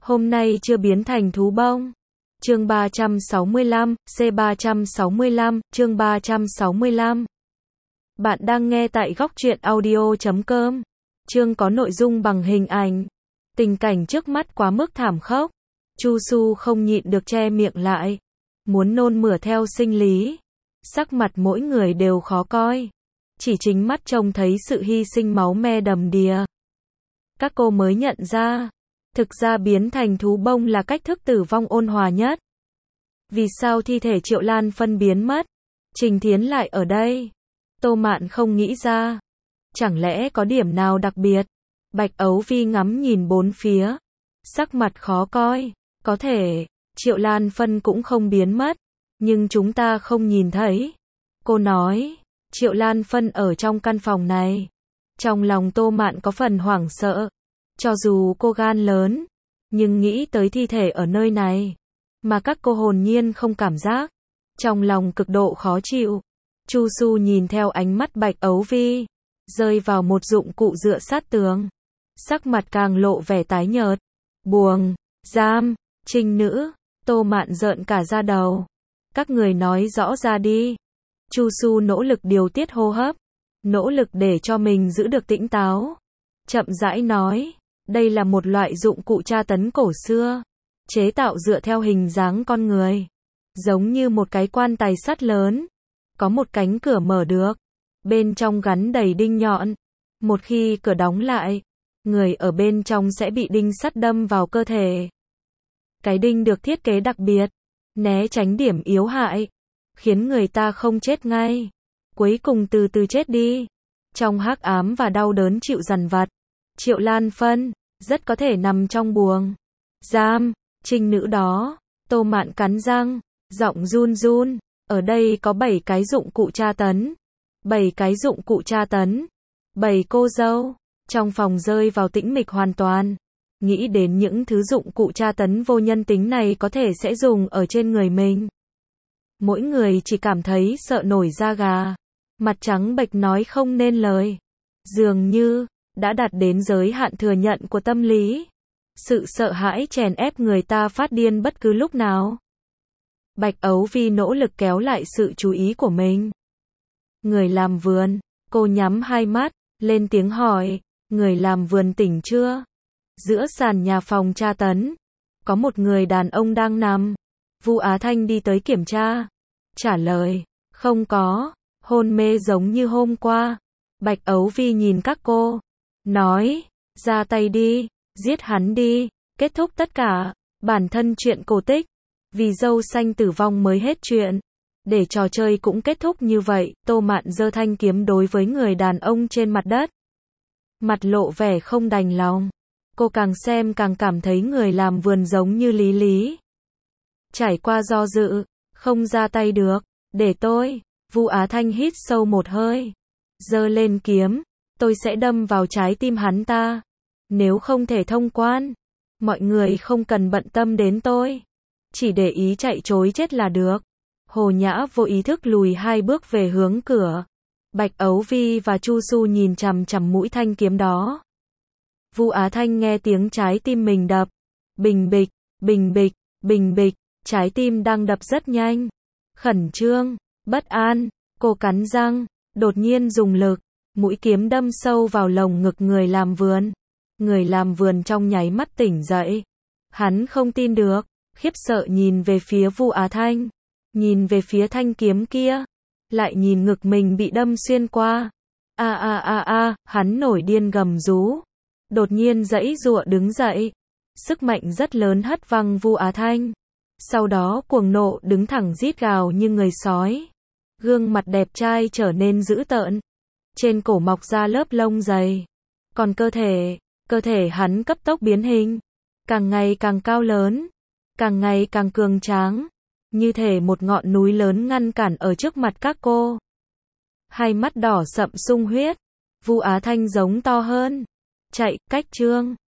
Hôm nay chưa biến thành thú bông. Chương 365, C365, chương 365. Bạn đang nghe tại góc truyện audio.com. Chương có nội dung bằng hình ảnh. Tình cảnh trước mắt quá mức thảm khốc. Chu Su không nhịn được che miệng lại. Muốn nôn mửa theo sinh lý. Sắc mặt mỗi người đều khó coi. Chỉ chính mắt trông thấy sự hy sinh máu me đầm đìa. Các cô mới nhận ra. Thực ra biến thành thú bông là cách thức tử vong ôn hòa nhất. Vì sao thi thể Triệu Lan Phân biến mất? Trình Thiến lại ở đây. Tô Mạn không nghĩ ra. Chẳng lẽ có điểm nào đặc biệt? Bạch Ấu Vi ngắm nhìn bốn phía. Sắc mặt khó coi. Có thể, Triệu Lan Phân cũng không biến mất. Nhưng chúng ta không nhìn thấy. Cô nói, Triệu Lan Phân ở trong căn phòng này. Trong lòng Tô Mạn có phần hoảng sợ. Cho dù cô gan lớn, nhưng nghĩ tới thi thể ở nơi này, mà các cô hồn nhiên không cảm giác. Trong lòng cực độ khó chịu. Chu Su nhìn theo ánh mắt Bạch Ấu Vi, rơi vào một dụng cụ dựa sát tường. Sắc mặt càng lộ vẻ tái nhợt. Buồng, giam, trinh nữ, Tô Mạn rợn cả da đầu. Các người nói rõ ra đi. Chu Su nỗ lực điều tiết hô hấp, nỗ lực để cho mình giữ được tĩnh táo. Chậm rãi nói, đây là một loại dụng cụ tra tấn cổ xưa, chế tạo dựa theo hình dáng con người, giống như một cái quan tài sắt lớn, có một cánh cửa mở được, bên trong gắn đầy đinh nhọn. Một khi cửa đóng lại, người ở bên trong sẽ bị đinh sắt đâm vào cơ thể. Cái đinh được thiết kế đặc biệt, né tránh điểm yếu hại, khiến người ta không chết ngay, cuối cùng từ từ chết đi, trong hắc ám và đau đớn chịu dằn vặt. Triệu Lan Phân rất có thể nằm trong buồng giam, trinh nữ đó. Tô Mạn cắn răng, giọng run run. Ở đây có 7 cái dụng cụ tra tấn. 7 cái dụng cụ tra tấn. 7 cô dâu. Trong phòng rơi vào tĩnh mịch hoàn toàn. Nghĩ đến những thứ dụng cụ tra tấn vô nhân tính này có thể sẽ dùng ở trên người mình. Mỗi người chỉ cảm thấy sợ nổi da gà. Mặt trắng bệch nói không nên lời. Dường như đã đạt đến giới hạn thừa nhận của tâm lý. Sự sợ hãi chèn ép người ta phát điên bất cứ lúc nào. Bạch Ấu Vi nỗ lực kéo lại sự chú ý của mình. Người làm vườn, cô nhắm hai mắt, lên tiếng hỏi, người làm vườn tỉnh chưa? Giữa sàn nhà phòng tra tấn, có một người đàn ông đang nằm. Vu Á Thanh đi tới kiểm tra. Trả lời, không có, hôn mê giống như hôm qua. Bạch Ấu Vi nhìn các cô, nói, ra tay đi, giết hắn đi, kết thúc tất cả. Bản thân chuyện cổ tích, vì dâu xanh tử vong mới hết chuyện. Để trò chơi cũng kết thúc như vậy. Tô Mạn giơ thanh kiếm đối với người đàn ông trên mặt đất. Mặt lộ vẻ không đành lòng. Cô càng xem càng cảm thấy người làm vườn giống như Lý Lý. Trải qua do dự, không ra tay được. Để tôi. Vu Á Thanh hít sâu một hơi, giơ lên kiếm. Tôi sẽ đâm vào trái tim hắn ta. Nếu không thể thông quan, mọi người không cần bận tâm đến tôi. Chỉ để ý chạy trối chết là được. Hồ Nhã vô ý thức lùi 2 bước về hướng cửa. Bạch Ấu Vi và Chu Su nhìn chằm chằm mũi thanh kiếm đó. Vu Á Thanh nghe tiếng trái tim mình đập. Bình bịch, bình bịch, bình bịch. Trái tim đang đập rất nhanh. Khẩn trương, bất an. Cô cắn răng, đột nhiên dùng lực. Mũi kiếm đâm sâu vào lồng ngực người làm vườn. Người làm vườn trong nháy mắt tỉnh dậy. Hắn không tin được, khiếp sợ nhìn về phía Vu Á Thanh. Nhìn về phía thanh kiếm kia. Lại nhìn ngực mình bị đâm xuyên qua. Hắn nổi điên gầm rú. Đột nhiên giãy giụa đứng dậy. Sức mạnh rất lớn hất văng Vu Á Thanh. Sau đó cuồng nộ đứng thẳng rít gào như người sói. Gương mặt đẹp trai trở nên dữ tợn. Trên cổ mọc ra lớp lông dày. Còn cơ thể hắn cấp tốc biến hình. Càng ngày càng cao lớn. Càng ngày càng cường tráng. Như thể một ngọn núi lớn ngăn cản ở trước mặt các cô. Hai mắt đỏ sậm sung huyết. Vu Á Thanh giống to hơn. Chạy, cách chương.